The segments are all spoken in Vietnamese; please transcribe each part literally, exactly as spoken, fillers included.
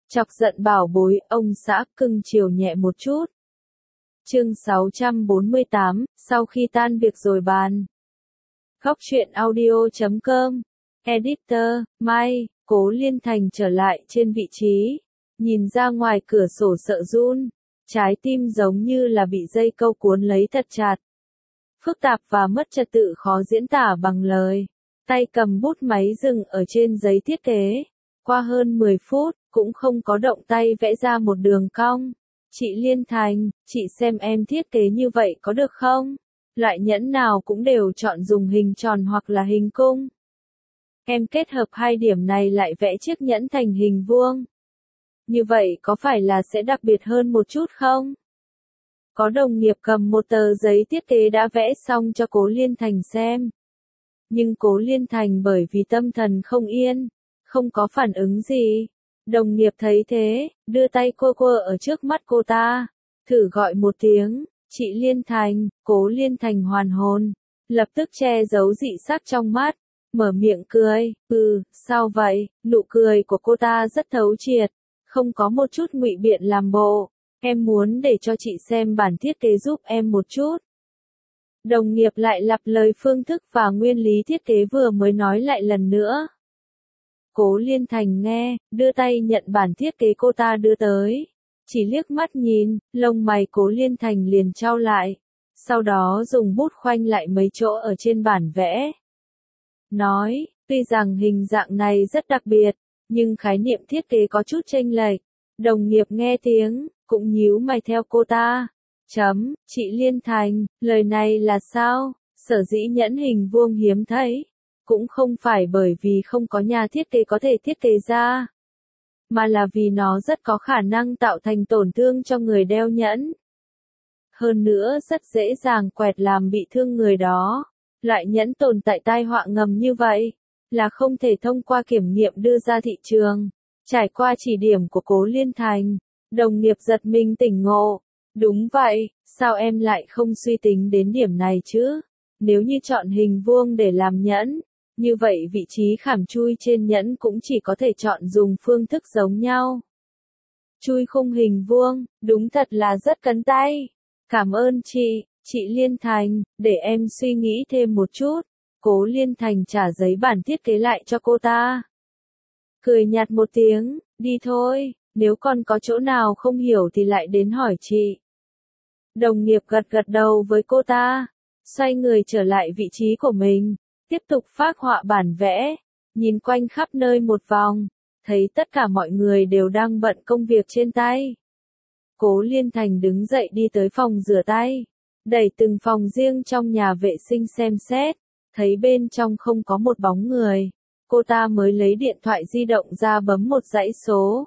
Chọc giận bảo bối, ông xã cưng chiều nhẹ một chút. Chương sáu trăm bốn mươi tám, sau khi tan việc rồi bàn. Góc truyện audio chấm com. Editor, Mai, Cố Liên Thành trở lại trên vị trí. Nhìn ra ngoài cửa sổ sợ run. Trái tim giống như là bị dây câu cuốn lấy thật chặt. Phức tạp và mất trật tự khó diễn tả bằng lời. Tay cầm bút máy dừng ở trên giấy thiết kế. Qua hơn mười phút, cũng không có động tay vẽ ra một đường cong. Chị Liên Thành, chị xem em thiết kế như vậy có được không? Loại nhẫn nào cũng đều chọn dùng hình tròn hoặc là hình cung. Em kết hợp hai điểm này lại vẽ chiếc nhẫn thành hình vuông. Như vậy có phải là sẽ đặc biệt hơn một chút không? Có đồng nghiệp cầm một tờ giấy thiết kế đã vẽ xong cho Cố Liên Thành xem. Nhưng Cố Liên Thành bởi vì tâm thần không yên, không có phản ứng gì. Đồng nghiệp thấy thế, đưa tay quơ quơ ở trước mắt cô ta, thử gọi một tiếng, chị Liên Thành. Cố Liên Thành hoàn hồn, lập tức che giấu dị sắc trong mắt, mở miệng cười, ừ, sao vậy? Nụ cười của cô ta rất thấu triệt, không có một chút ngụy biện làm bộ, em muốn để cho chị xem bản thiết kế giúp em một chút. Đồng nghiệp lại lặp lời phương thức và nguyên lý thiết kế vừa mới nói lại lần nữa. Cố Liên Thành nghe, đưa tay nhận bản thiết kế cô ta đưa tới. Chỉ liếc mắt nhìn, lông mày Cố Liên Thành liền chau lại. Sau đó dùng bút khoanh lại mấy chỗ ở trên bản vẽ. Nói, tuy rằng hình dạng này rất đặc biệt, nhưng khái niệm thiết kế có chút chênh lệch. Đồng nghiệp nghe tiếng, cũng nhíu mày theo cô ta. Chấm, chị Liên Thành, lời này là sao? Sở dĩ nhẫn hình vuông hiếm thấy. Cũng không phải bởi vì không có nhà thiết kế có thể thiết kế ra, mà là vì nó rất có khả năng tạo thành tổn thương cho người đeo nhẫn. Hơn nữa rất dễ dàng quẹt làm bị thương người đó. Loại nhẫn tồn tại tai họa ngầm như vậy, là không thể thông qua kiểm nghiệm đưa ra thị trường. Trải qua chỉ điểm của Cố Liên Thành, đồng nghiệp giật mình tỉnh ngộ. Đúng vậy, sao em lại không suy tính đến điểm này chứ? Nếu như chọn hình vuông để làm nhẫn, như vậy vị trí khảm chui trên nhẫn cũng chỉ có thể chọn dùng phương thức giống nhau. Chui khung hình vuông, đúng thật là rất cấn tay. Cảm ơn chị, chị Liên Thành, để em suy nghĩ thêm một chút. Cố Liên Thành trả giấy bản thiết kế lại cho cô ta. Cười nhạt một tiếng, đi thôi, nếu còn có chỗ nào không hiểu thì lại đến hỏi chị. Đồng nghiệp gật gật đầu với cô ta, xoay người trở lại vị trí của mình. Tiếp tục phác họa bản vẽ, nhìn quanh khắp nơi một vòng, thấy tất cả mọi người đều đang bận công việc trên tay. Cố Liên Thành đứng dậy đi tới phòng rửa tay, đẩy từng phòng riêng trong nhà vệ sinh xem xét, thấy bên trong không có một bóng người. Cô ta mới lấy điện thoại di động ra bấm một dãy số.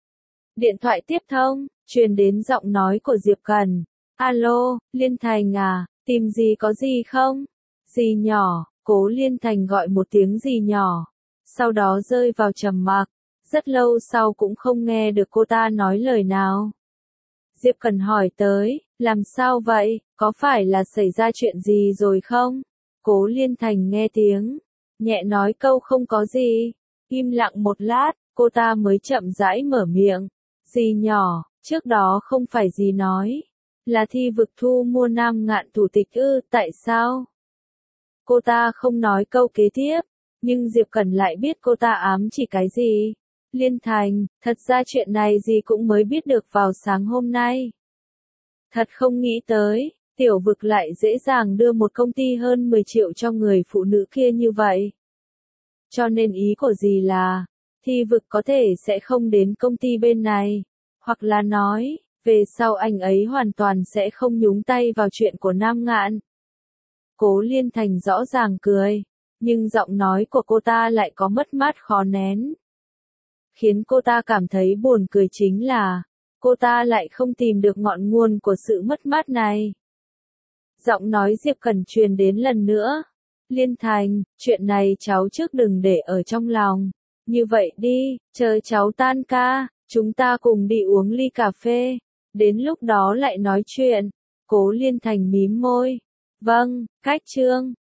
Điện thoại tiếp thông, truyền đến giọng nói của Diệp Cần. Alo, Liên Thành à, tìm gì có gì không? Gì nhỏ? Cố Liên Thành gọi một tiếng gì nhỏ, sau đó rơi vào trầm mặc, rất lâu sau cũng không nghe được cô ta nói lời nào. Diệp Cần hỏi tới, làm sao vậy, có phải là xảy ra chuyện gì rồi không? Cố Liên Thành nghe tiếng, nhẹ nói câu không có gì, im lặng một lát, cô ta mới chậm rãi mở miệng. Gì nhỏ, trước đó không phải gì nói, là thi vực thu mua Nam Ngạn thủ tịch ư, tại sao? Cô ta không nói câu kế tiếp, nhưng Diệp Cần lại biết cô ta ám chỉ cái gì. Liên Thành, thật ra chuyện này gì cũng mới biết được vào sáng hôm nay. Thật không nghĩ tới, tiểu vực lại dễ dàng đưa một công ty hơn mười triệu cho người phụ nữ kia như vậy. Cho nên ý của dì là, thi vực có thể sẽ không đến công ty bên này, hoặc là nói, về sau anh ấy hoàn toàn sẽ không nhúng tay vào chuyện của Nam Ngạn. Cố Liên Thành rõ ràng cười, nhưng giọng nói của cô ta lại có mất mát khó nén. Khiến cô ta cảm thấy buồn cười chính là, cô ta lại không tìm được ngọn nguồn của sự mất mát này. Giọng nói Diệp Cần truyền đến lần nữa. Liên Thành, chuyện này cháu trước đừng để ở trong lòng. Như vậy đi, chờ cháu tan ca, chúng ta cùng đi uống ly cà phê. Đến lúc đó lại nói chuyện. Cố Liên Thành mím môi. Vâng, cách chương.